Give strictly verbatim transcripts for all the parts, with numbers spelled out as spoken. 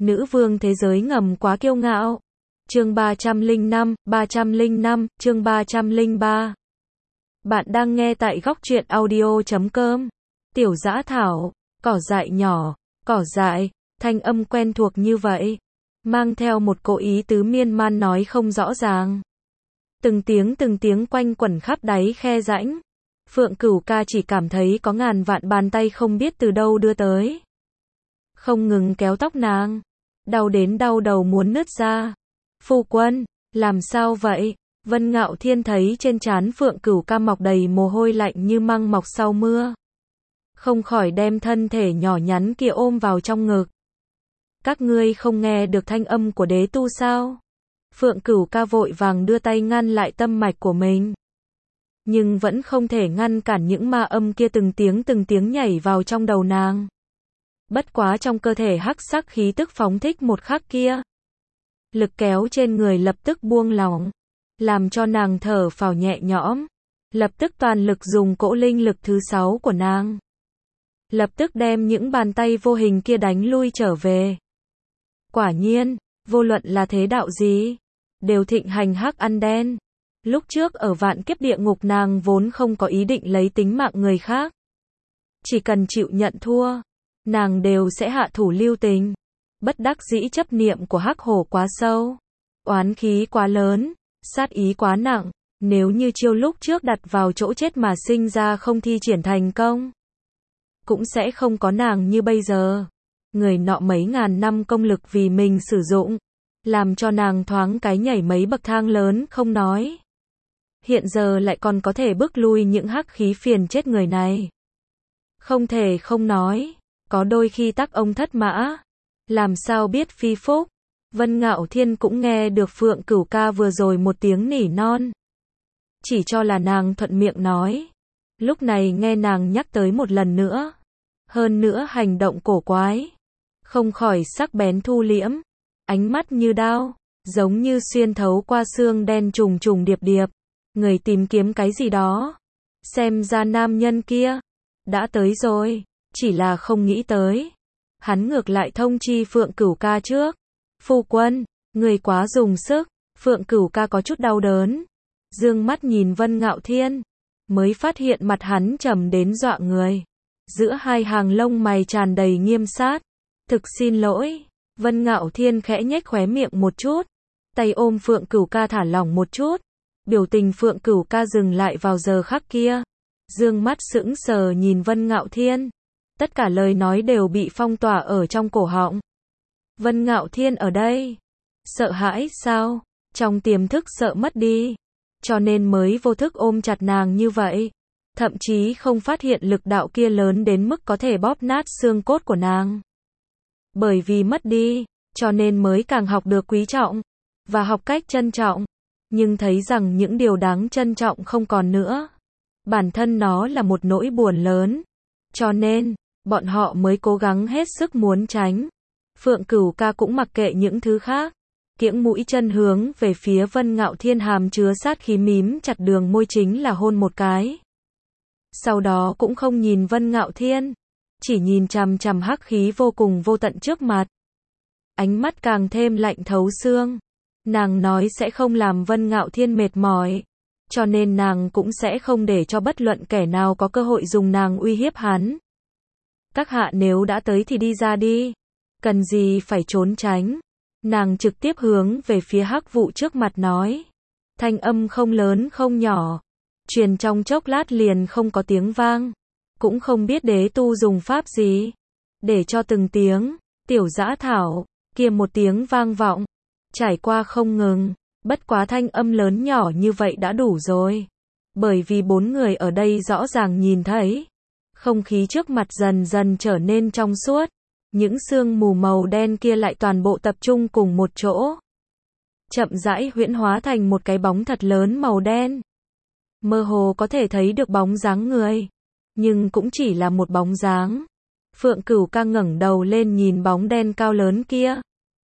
Nữ vương thế giới ngầm quá kiêu ngạo. Chương ba trăm lẻ năm, ba trăm lẻ năm, chương ba trăm lẻ ba. Bạn đang nghe tại góc truyện audio chấm com. Tiểu Dã Thảo, cỏ dại nhỏ, cỏ dại, thanh âm quen thuộc như vậy, mang theo một cố ý tứ miên man nói không rõ ràng. Từng tiếng từng tiếng quanh quẩn khắp đáy khe rãnh. Phượng Cửu Ca chỉ cảm thấy có ngàn vạn bàn tay không biết từ đâu đưa tới. Không ngừng kéo tóc nàng. Đau đến đau đầu muốn nứt ra. Phu quân, làm sao vậy? Vân Ngạo Thiên thấy trên trán Phượng Cửu Ca mọc đầy mồ hôi lạnh như măng mọc sau mưa. Không khỏi đem thân thể nhỏ nhắn kia ôm vào trong ngực. Các ngươi không nghe được thanh âm của đế tu sao? Phượng Cửu Ca vội vàng đưa tay ngăn lại tâm mạch của mình. Nhưng vẫn không thể ngăn cản những ma âm kia từng tiếng từng tiếng nhảy vào trong đầu nàng. Bất quá trong cơ thể hắc sắc khí tức phóng thích một khắc kia. Lực kéo trên người lập tức buông lỏng. Làm cho nàng thở phào nhẹ nhõm. Lập tức toàn lực dùng cỗ linh lực thứ sáu của nàng. Lập tức đem những bàn tay vô hình kia đánh lui trở về. Quả nhiên, vô luận là thế đạo gì, đều thịnh hành hắc ăn đen. Lúc trước ở vạn kiếp địa ngục nàng vốn không có ý định lấy tính mạng người khác. Chỉ cần chịu nhận thua, nàng đều sẽ hạ thủ lưu tình. Bất đắc dĩ chấp niệm của hắc hổ quá sâu, oán khí quá lớn, sát ý quá nặng. Nếu như chiêu lúc trước đặt vào chỗ chết mà sinh ra không thi triển thành công, cũng sẽ không có nàng như bây giờ. Người nọ mấy ngàn năm công lực vì mình sử dụng, làm cho nàng thoáng cái nhảy mấy bậc thang lớn không nói. Hiện giờ lại còn có thể bước lui những hắc khí phiền chết người này. Không thể không nói, có đôi khi tắc ông thất mã, làm sao biết phi phúc. Vân Ngạo Thiên cũng nghe được Phượng Cửu Ca vừa rồi một tiếng nỉ non. Chỉ cho là nàng thuận miệng nói. Lúc này nghe nàng nhắc tới một lần nữa. Hơn nữa hành động cổ quái. Không khỏi sắc bén thu liễm. Ánh mắt như đao, giống như xuyên thấu qua xương đen trùng trùng điệp điệp. Người tìm kiếm cái gì đó. Xem ra nam nhân kia đã tới rồi, chỉ là không nghĩ tới. Hắn ngược lại thông chi Phượng Cửu Ca trước. Phu quân, người quá dùng sức. Phượng Cửu Ca có chút đau đớn. Dương mắt nhìn Vân Ngạo Thiên, mới phát hiện mặt hắn trầm đến dọa người. Giữa hai hàng lông mày tràn đầy nghiêm sát. Thực xin lỗi. Vân Ngạo Thiên khẽ nhếch khóe miệng một chút. Tay ôm Phượng Cửu Ca thả lỏng một chút. Biểu tình Phượng Cửu Ca dừng lại vào giờ khắc kia. Dương mắt sững sờ nhìn Vân Ngạo Thiên. Tất cả lời nói đều bị phong tỏa ở trong cổ họng. Vân Ngạo Thiên ở đây. Sợ hãi sao? Trong tiềm thức sợ mất đi. Cho nên mới vô thức ôm chặt nàng như vậy. Thậm chí không phát hiện lực đạo kia lớn đến mức có thể bóp nát xương cốt của nàng. Bởi vì mất đi, cho nên mới càng học được quý trọng. Và học cách trân trọng. Nhưng thấy rằng những điều đáng trân trọng không còn nữa. Bản thân nó là một nỗi buồn lớn. Cho nên, bọn họ mới cố gắng hết sức muốn tránh. Phượng Cửu Ca cũng mặc kệ những thứ khác. Kiễng mũi chân hướng về phía Vân Ngạo Thiên, hàm chứa sát khí mím chặt đường môi chính là hôn một cái. Sau đó cũng không nhìn Vân Ngạo Thiên. Chỉ nhìn chằm chằm hắc khí vô cùng vô tận trước mặt. Ánh mắt càng thêm lạnh thấu xương. Nàng nói sẽ không làm Vân Ngạo Thiên mệt mỏi. Cho nên nàng cũng sẽ không để cho bất luận kẻ nào có cơ hội dùng nàng uy hiếp hắn. Các hạ nếu đã tới thì đi ra đi. Cần gì phải trốn tránh. Nàng trực tiếp hướng về phía hắc vụ trước mặt nói. Thanh âm không lớn không nhỏ. Truyền trong chốc lát liền không có tiếng vang. Cũng không biết đế tu dùng pháp gì. Để cho từng tiếng, Tiểu Dã Thảo, kia một tiếng vang vọng. Trải qua không ngừng. Bất quá thanh âm lớn nhỏ như vậy đã đủ rồi. Bởi vì bốn người ở đây rõ ràng nhìn thấy. Không khí trước mặt dần dần trở nên trong suốt. Những sương mù màu đen kia lại toàn bộ tập trung cùng một chỗ. Chậm rãi huyễn hóa thành một cái bóng thật lớn màu đen. Mơ hồ có thể thấy được bóng dáng người. Nhưng cũng chỉ là một bóng dáng. Phượng Cửu Ca ngẩng đầu lên nhìn bóng đen cao lớn kia.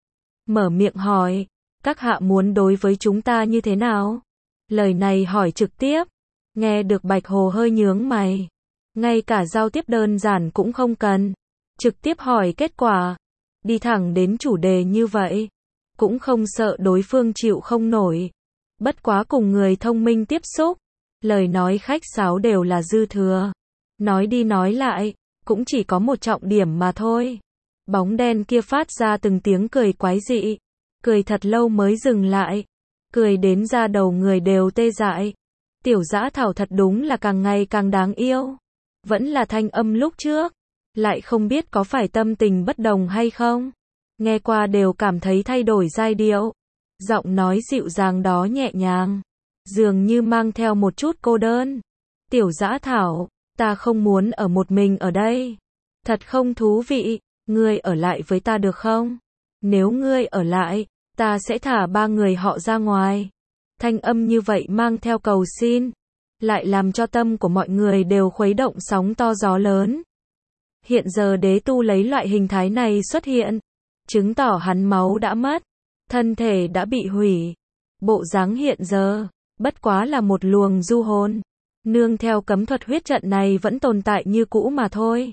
Mở miệng hỏi. Các hạ muốn đối với chúng ta như thế nào? Lời này hỏi trực tiếp. Nghe được Bạch Hồ hơi nhướng mày. Ngay cả giao tiếp đơn giản cũng không cần. Trực tiếp hỏi kết quả. đi thẳng đến chủ đề như vậy. Cũng không sợ đối phương chịu không nổi. Bất quá cùng người thông minh tiếp xúc, lời nói khách sáo đều là dư thừa. Nói đi nói lại, cũng chỉ có một trọng điểm mà thôi. Bóng đen kia phát ra từng tiếng cười quái dị. Cười thật lâu mới dừng lại. Cười đến ra đầu người đều tê dại. Tiểu Dã Thảo thật đúng là càng ngày càng đáng yêu. Vẫn là thanh âm lúc trước. Lại không biết có phải tâm tình bất đồng hay không. Nghe qua đều cảm thấy thay đổi giai điệu. Giọng nói dịu dàng đó nhẹ nhàng. Dường như mang theo một chút cô đơn. Tiểu Dã Thảo, ta không muốn ở một mình ở đây. Thật không thú vị, ngươi ở lại với ta được không? Nếu ngươi ở lại, ta sẽ thả ba người họ ra ngoài. Thanh âm như vậy mang theo cầu xin. Lại làm cho tâm của mọi người đều khuấy động sóng to gió lớn. Hiện giờ Đế Tu lấy loại hình thái này xuất hiện. Chứng tỏ hắn máu đã mất. Thân thể đã bị hủy. Bộ dáng hiện giờ, bất quá là một luồng du hồn. Nương theo cấm thuật huyết trận này vẫn tồn tại như cũ mà thôi.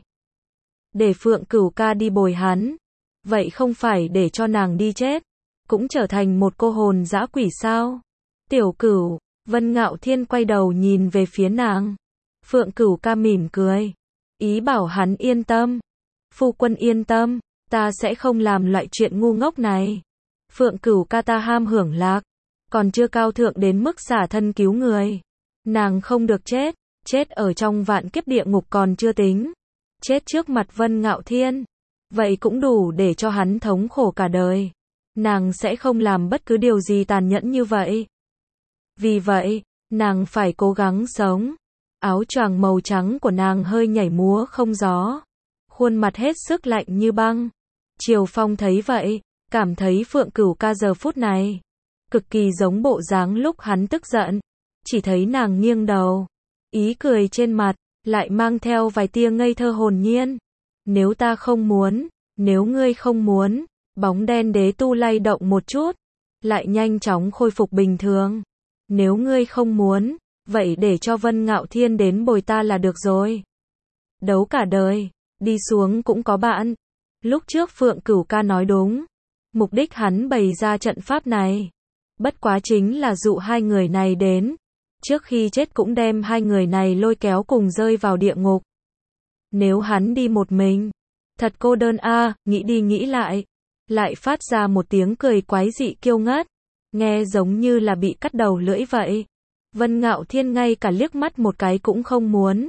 Để Phượng Cửu Ca đi bồi hắn. Vậy không phải để cho nàng đi chết. Cũng trở thành một cô hồn dã quỷ sao. Tiểu Cửu, Vân Ngạo Thiên quay đầu nhìn về phía nàng. Phượng Cửu Ca mỉm cười. Ý bảo hắn yên tâm. Phu quân yên tâm, ta sẽ không làm loại chuyện ngu ngốc này. Phượng Cửu Ca ta ham hưởng lạc. Còn chưa cao thượng đến mức xả thân cứu người. Nàng không được chết. Chết ở trong vạn kiếp địa ngục còn chưa tính. Chết trước mặt Vân Ngạo Thiên. Vậy cũng đủ để cho hắn thống khổ cả đời. Nàng sẽ không làm bất cứ điều gì tàn nhẫn như vậy. Vì vậy, nàng phải cố gắng sống. Áo choàng màu trắng của nàng hơi nhảy múa không gió. Khuôn mặt hết sức lạnh như băng. Triều Phong thấy vậy, cảm thấy Phượng Cửu Ca giờ phút này cực kỳ giống bộ dáng lúc hắn tức giận. Chỉ thấy nàng nghiêng đầu, ý cười trên mặt lại mang theo vài tia ngây thơ hồn nhiên. Nếu ta không muốn, nếu ngươi không muốn. Bóng đen Đế Tu lay động một chút, lại nhanh chóng khôi phục bình thường. Nếu ngươi không muốn, vậy để cho Vân Ngạo Thiên đến bồi ta là được rồi. Đấu cả đời, đi xuống cũng có bạn. Lúc trước Phượng Cửu Ca nói đúng. Mục đích hắn bày ra trận pháp này, bất quá chính là dụ hai người này đến. Trước khi chết cũng đem hai người này lôi kéo cùng rơi vào địa ngục. Nếu hắn đi một mình, thật cô đơn a, à, nghĩ đi nghĩ lại. Lại phát ra một tiếng cười quái dị kiêu ngất. Nghe giống như là bị cắt đầu lưỡi vậy. Vân Ngạo Thiên ngay cả liếc mắt một cái cũng không muốn.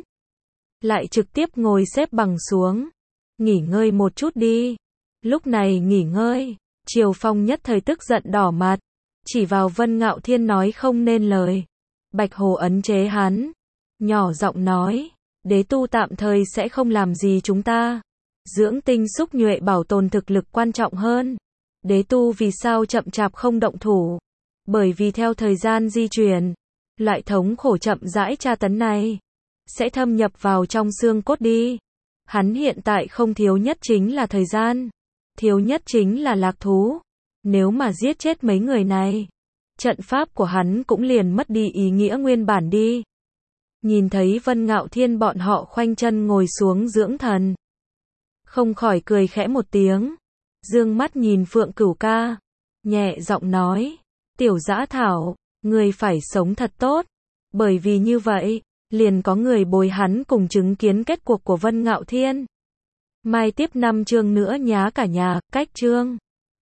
Lại trực tiếp ngồi xếp bằng xuống. Nghỉ ngơi một chút đi. Lúc này nghỉ ngơi. Triều Phong nhất thời tức giận đỏ mặt. Chỉ vào Vân Ngạo Thiên nói không nên lời. Bạch Hồ ấn chế hắn. Nhỏ giọng nói. Đế Tu tạm thời sẽ không làm gì chúng ta. Dưỡng tinh xúc nhuệ bảo tồn thực lực quan trọng hơn. Đế Tu vì sao chậm chạp không động thủ? Bởi vì theo thời gian di chuyển, loại thống khổ chậm rãi tra tấn này sẽ thâm nhập vào trong xương cốt đi. Hắn hiện tại không thiếu nhất chính là thời gian, thiếu nhất chính là lạc thú. Nếu mà giết chết mấy người này, trận pháp của hắn cũng liền mất đi ý nghĩa nguyên bản đi. Nhìn thấy Vân Ngạo Thiên bọn họ khoanh chân ngồi xuống dưỡng thần, không khỏi cười khẽ một tiếng, dương mắt nhìn Phượng Cửu Ca, nhẹ giọng nói, Tiểu Dã Thảo, người phải sống thật tốt, bởi vì như vậy, liền có người bồi hắn cùng chứng kiến kết cuộc của Vân Ngạo Thiên. Mai tiếp năm chương nữa nhá cả nhà, cách chương.